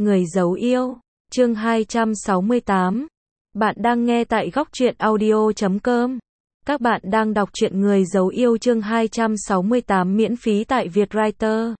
Người giấu yêu, chương 268. Bạn đang nghe tại góc truyện audio.com. Các bạn đang đọc truyện Người giấu yêu chương 268 miễn phí tại Vietwriter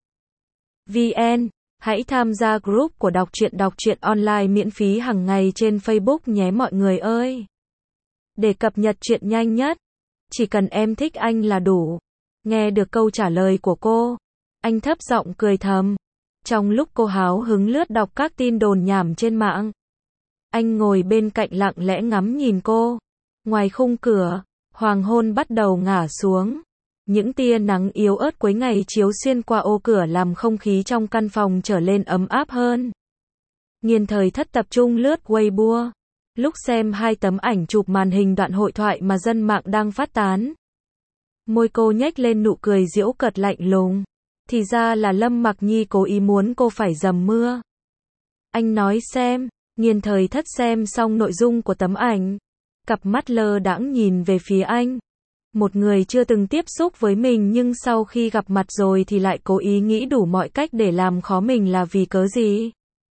VN. Hãy tham gia group của đọc truyện online miễn phí hàng ngày trên Facebook nhé mọi người ơi. Để cập nhật truyện nhanh nhất, chỉ cần em thích anh là đủ. Nghe được câu trả lời của cô, anh thấp giọng cười thầm. Trong lúc cô háo hứng lướt đọc các tin đồn nhảm trên mạng, anh ngồi bên cạnh lặng lẽ ngắm nhìn cô. Ngoài khung cửa, hoàng hôn bắt đầu ngả xuống. Những tia nắng yếu ớt cuối ngày chiếu xuyên qua ô cửa làm không khí trong căn phòng trở lên ấm áp hơn. Nghiên Thời Thất tập trung lướt Weibo, lúc xem hai tấm ảnh chụp màn hình đoạn hội thoại mà dân mạng đang phát tán. Môi cô nhếch lên nụ cười giễu cợt lạnh lùng. Thì ra là Lâm Mặc Nhi cố ý muốn cô phải dầm mưa. Anh nói xem. Nghiên Thời Thất xem xong nội dung của tấm ảnh, cặp mắt lơ đãng nhìn về phía anh. Một người chưa từng tiếp xúc với mình nhưng sau khi gặp mặt rồi thì lại cố ý nghĩ đủ mọi cách để làm khó mình là vì cớ gì?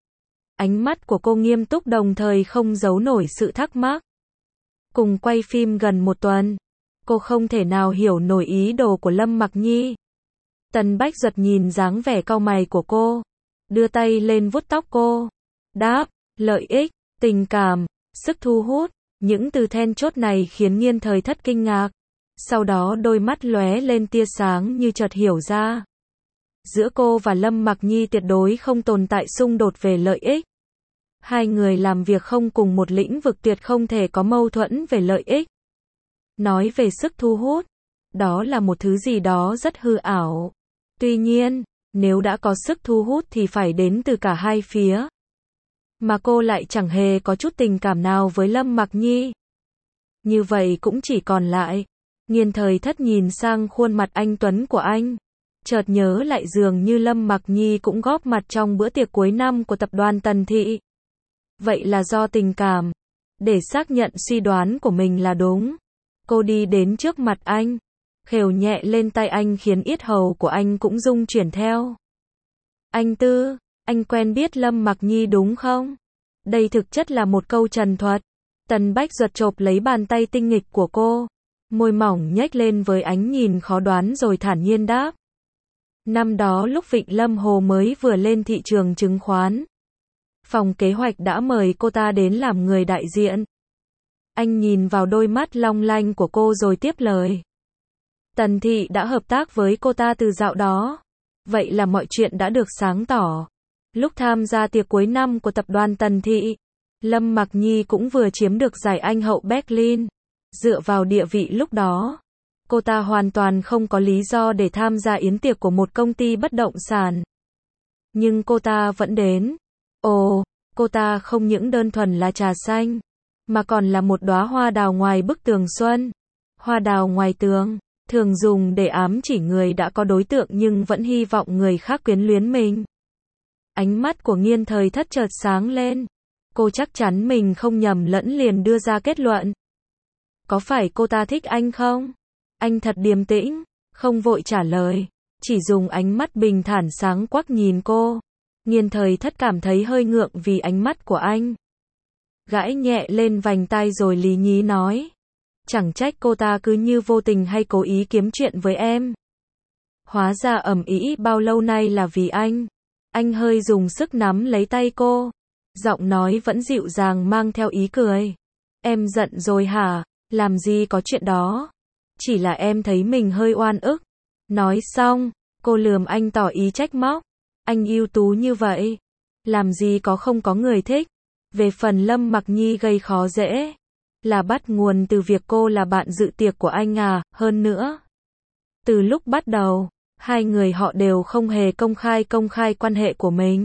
Ánh mắt của cô nghiêm túc đồng thời không giấu nổi sự thắc mắc. Cùng quay phim gần một tuần, cô không thể nào hiểu nổi ý đồ của Lâm Mặc Nhi. Tần Bách Duật nhìn dáng vẻ cau mày của cô, đưa tay lên vuốt tóc cô. Đáp, lợi ích, tình cảm, sức thu hút, những từ then chốt này khiến Nghiên Thời Thất kinh ngạc. Sau đó đôi mắt lóe lên tia sáng như chợt hiểu ra. Giữa cô và Lâm Mặc Nhi tuyệt đối không tồn tại xung đột về lợi ích. Hai người làm việc không cùng một lĩnh vực tuyệt không thể có mâu thuẫn về lợi ích. Nói về sức thu hút, đó là một thứ gì đó rất hư ảo. Tuy nhiên, nếu đã có sức thu hút thì phải đến từ cả hai phía. Mà cô lại chẳng hề có chút tình cảm nào với Lâm Mặc Nhi. Như vậy cũng chỉ còn lại. Nghiên Thời Thất nhìn sang khuôn mặt anh tuấn của anh. Chợt nhớ lại dường như Lâm Mặc Nhi cũng góp mặt trong bữa tiệc cuối năm của tập đoàn Tần Thị. Vậy là do tình cảm. Để xác nhận suy đoán của mình là đúng, cô đi đến trước mặt anh, khều nhẹ lên tay anh khiến yết hầu của anh cũng rung chuyển theo. Anh Tư, anh quen biết Lâm Mặc Nhi đúng không? Đây thực chất là một câu trần thuật. Tần Bách Duật chộp lấy bàn tay tinh nghịch của cô, môi mỏng nhếch lên với ánh nhìn khó đoán rồi thản nhiên đáp. Năm đó lúc Vịnh Lâm Hồ mới vừa lên thị trường chứng khoán, phòng kế hoạch đã mời cô ta đến làm người đại diện. Anh nhìn vào đôi mắt long lanh của cô rồi tiếp lời. Tần Thị đã hợp tác với cô ta từ dạo đó. Vậy là mọi chuyện đã được sáng tỏ. Lúc tham gia tiệc cuối năm của tập đoàn Tần Thị, Lâm Mặc Nhi cũng vừa chiếm được giải Anh hậu Berlin. Dựa vào địa vị lúc đó, cô ta hoàn toàn không có lý do để tham gia yến tiệc của một công ty bất động sản. Nhưng cô ta vẫn đến. Ồ, cô ta không những đơn thuần là trà xanh, mà còn là một đóa hoa đào ngoài bức tường xuân. Hoa đào ngoài tường thường dùng để ám chỉ người đã có đối tượng nhưng vẫn hy vọng người khác quyến luyến mình. Ánh mắt của Nghiên Thời Thất chợt sáng lên. Cô chắc chắn mình không nhầm lẫn liền đưa ra kết luận. Có phải cô ta thích anh không? Anh thật điềm tĩnh, không vội trả lời, chỉ dùng ánh mắt bình thản sáng quắc nhìn cô. Nghiên Thời Thất cảm thấy hơi ngượng vì ánh mắt của anh. Gãi nhẹ lên vành tai rồi lý nhí nói. Chẳng trách cô ta cứ như vô tình hay cố ý kiếm chuyện với em. Hóa ra ầm ĩ bao lâu nay là vì anh. Anh hơi dùng sức nắm lấy tay cô. Giọng nói vẫn dịu dàng mang theo ý cười. Em giận rồi hả? Làm gì có chuyện đó. Chỉ là em thấy mình hơi oan ức. Nói xong, cô lườm anh tỏ ý trách móc. Anh ưu tú như vậy, làm gì không có người thích. Về phần Lâm Mặc Nhi gây khó dễ, là bắt nguồn từ việc cô là bạn dự tiệc của anh à. Hơn nữa, từ lúc bắt đầu, hai người họ đều không hề công khai quan hệ của mình.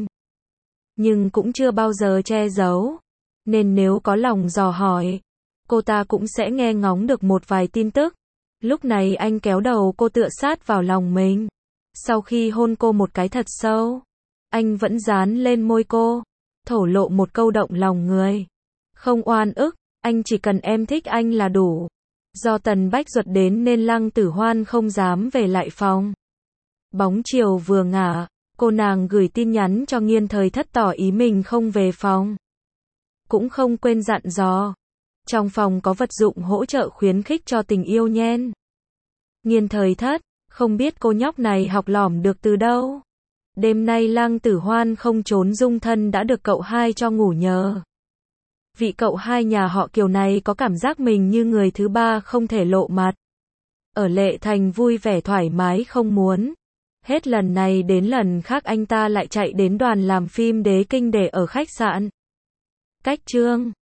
Nhưng cũng chưa bao giờ che giấu. Nên nếu có lòng dò hỏi, cô ta cũng sẽ nghe ngóng được một vài tin tức. Lúc này anh kéo đầu cô tựa sát vào lòng mình. Sau khi hôn cô một cái thật sâu, anh vẫn dán lên môi cô, thổ lộ một câu động lòng người. Không oan ức, anh chỉ cần em thích anh là đủ. Do Tần Bách Duật đến nên Lăng Tử Hoan không dám về lại phòng. Bóng chiều vừa ngả, Cô nàng gửi tin nhắn cho Nghiên Thời Thất tỏ ý mình không về phòng. Cũng không quên dặn dò. Trong phòng có vật dụng hỗ trợ khuyến khích cho tình yêu nhen. Nghiên Thời Thất, không biết cô nhóc này học lỏm được từ đâu. Đêm nay Lăng Tử Hoan không trốn dung thân đã được cậu hai cho ngủ nhờ. Vị cậu hai nhà họ Kiều này có cảm giác mình như người thứ ba không thể lộ mặt. Ở Lệ Thành vui vẻ thoải mái không muốn. Hết lần này đến lần khác anh ta lại chạy đến đoàn làm phim Đế Kinh để ở khách sạn. Cách chương